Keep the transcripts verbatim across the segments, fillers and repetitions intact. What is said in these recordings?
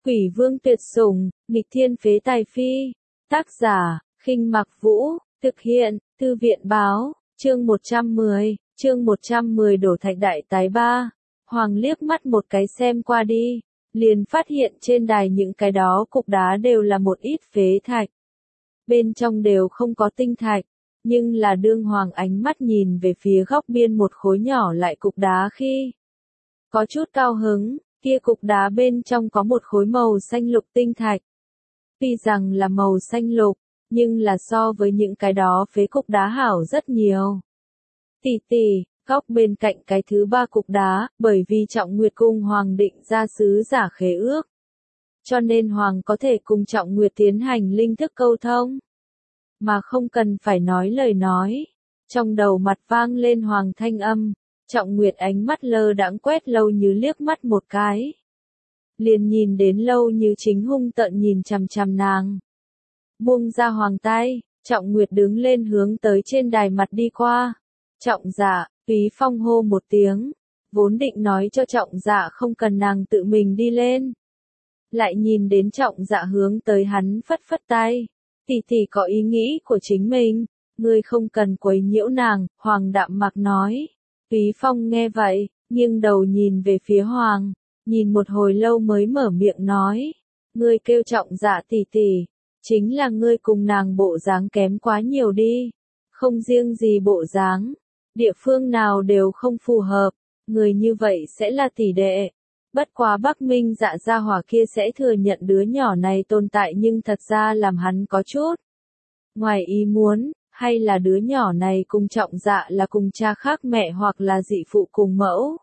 Quỷ vương tuyệt sủng, nghịch thiên phế tài phi. Tác giả, Khinh Mặc Vũ, thực hiện, Thư viện báo, chương một trăm mười, chương một trăm mười đổ thạch đại tái ba. Hoàng liếc mắt một cái xem qua đi, liền phát hiện trên đài những cái đó cục đá đều là một ít phế thạch. Bên trong đều không có tinh thạch, nhưng là đương Hoàng ánh mắt nhìn về phía góc biên một khối nhỏ lại cục đá khi có chút cao hứng, kia cục đá bên trong có một khối màu xanh lục tinh thạch. Tuy rằng là màu xanh lục, nhưng là so với những cái đó phế cục đá hảo rất nhiều. Tỷ tỷ, góc bên cạnh cái thứ ba cục đá, bởi vì Trọng Nguyệt cùng Hoàng định ra sứ giả khế ước. Cho nên Hoàng có thể cùng Trọng Nguyệt tiến hành linh thức câu thông. Mà không cần phải nói lời nói. Trong đầu mặt vang lên Hoàng thanh âm, Trọng Nguyệt ánh mắt lơ đãng quét Lâu Như liếc mắt một cái. Liền nhìn đến Lâu Như chính hung tợn nhìn chằm chằm nàng. Buông ra Hoàng tay, Trọng Nguyệt đứng lên hướng tới trên đài mặt đi qua. Trọng Dạ, Túy Phong hô một tiếng, vốn định nói cho Trọng Dạ không cần nàng tự mình đi lên. Lại nhìn đến Trọng Dạ hướng tới hắn phất phất tay. Tỷ tỷ có ý nghĩ của chính mình, ngươi không cần quấy nhiễu nàng, Hoàng đạm mạc nói. Túy Phong nghe vậy, nghiêng đầu nhìn về phía Hoàng, nhìn một hồi lâu mới mở miệng nói. Ngươi kêu Trọng Dạ tỷ tỷ, chính là ngươi cùng nàng bộ dáng kém quá nhiều đi. Không riêng gì bộ dáng, địa phương nào đều không phù hợp, người như vậy sẽ là tỷ đệ. Bất quá Bắc Minh Dạ gia hỏa kia sẽ thừa nhận đứa nhỏ này tồn tại nhưng thật ra làm hắn có chút ngoài ý muốn, hay là đứa nhỏ này cùng Trọng Dạ là cùng cha khác mẹ hoặc là dị phụ cùng mẫu.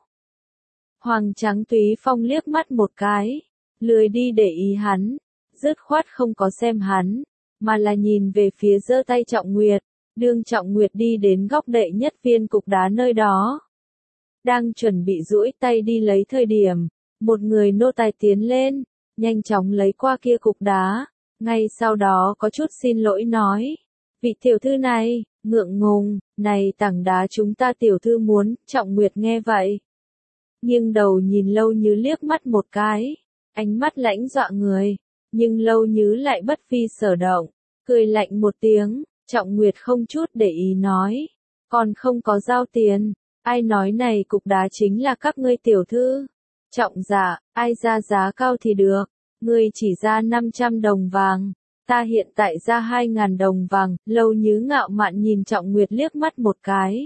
Hoàng Trắng Túy Phong liếc mắt một cái, lười đi để ý hắn, dứt khoát không có xem hắn, mà là nhìn về phía giơ tay Trọng Nguyệt, đương Trọng Nguyệt đi đến góc đệ nhất viên cục đá nơi đó. Đang chuẩn bị duỗi tay đi lấy thời điểm, một người nô tài tiến lên, nhanh chóng lấy qua kia cục đá, ngay sau đó có chút xin lỗi nói. Vị tiểu thư này, ngượng ngùng, này tảng đá chúng ta tiểu thư muốn, Trọng Nguyệt nghe vậy. Nhưng đầu nhìn Lâu Như liếc mắt một cái, ánh mắt lãnh dọa người, nhưng Lâu Như lại bất phi sở động, cười lạnh một tiếng, Trọng Nguyệt không chút để ý nói. Còn không có giao tiền, ai nói này cục đá chính là các ngươi tiểu thư. Trọng Dạ, ai ra giá cao thì được, ngươi chỉ ra năm trăm đồng vàng, ta hiện tại ra hai ngàn đồng vàng. Lâu Như ngạo mạn nhìn Trọng Nguyệt liếc mắt một cái.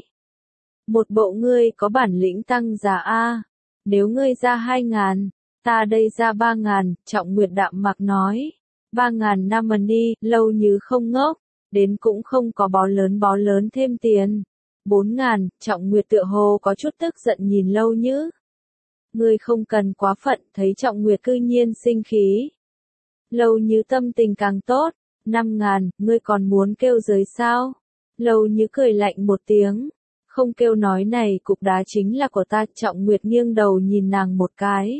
Một bộ ngươi có bản lĩnh tăng giá a, nếu ngươi ra hai ngàn, ta đây ra ba ngàn, Trọng Nguyệt đạm mạc nói. Ba ngàn năm ân đi, Lâu Như không ngốc, đến cũng không có bó lớn bó lớn thêm tiền. Bốn ngàn, Trọng Nguyệt tựa hồ có chút tức giận nhìn Lâu Như. Ngươi không cần quá phận, thấy Trọng Nguyệt cư nhiên sinh khí. Lâu Như tâm tình càng tốt, năm ngàn, ngươi còn muốn kêu giới sao? Lâu Như cười lạnh một tiếng, không kêu nói này cục đá chính là của ta. Trọng Nguyệt nghiêng đầu nhìn nàng một cái.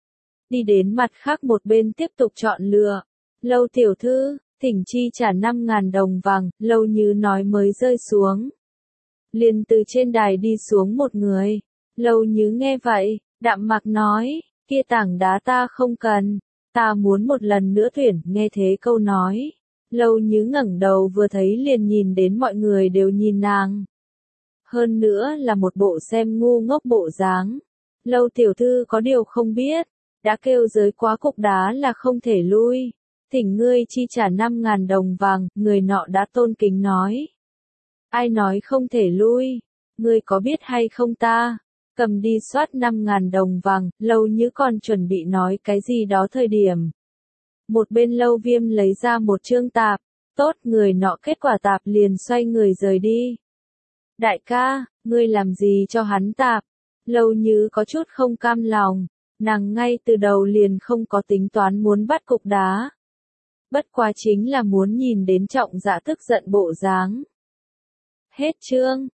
Đi đến mặt khác một bên tiếp tục chọn lựa. Lâu tiểu thư, thỉnh chi trả năm ngàn đồng vàng, Lâu Như nói mới rơi xuống. Liền từ trên đài đi xuống một người. Lâu Như nghe vậy, đạm mạc nói, kia tảng đá ta không cần, ta muốn một lần nữa tuyển. Nghe thế câu nói, Lâu Như ngẩng đầu vừa thấy liền nhìn đến mọi người đều nhìn nàng. Hơn nữa là một bộ xem ngu ngốc bộ dáng. Lâu tiểu thư có điều không biết, đã kêu giới quá cục đá là không thể lui. Thỉnh ngươi chi trả năm ngàn đồng vàng, người nọ đã tôn kính nói. Ai nói không thể lui, ngươi có biết hay không ta? Cầm đi soát năm ngàn đồng vàng. Lâu Như còn chuẩn bị nói cái gì đó thời điểm. Một bên Lâu Viêm lấy ra một chương tạp, tốt, người nọ kết quả tạp liền xoay người rời đi. Đại ca, ngươi làm gì cho hắn tạp? Lâu Như có chút không cam lòng, nàng ngay từ đầu liền không có tính toán muốn bắt cục đá. Bất quá chính là muốn nhìn đến Trọng Dạ tức giận bộ dáng. Hết chương.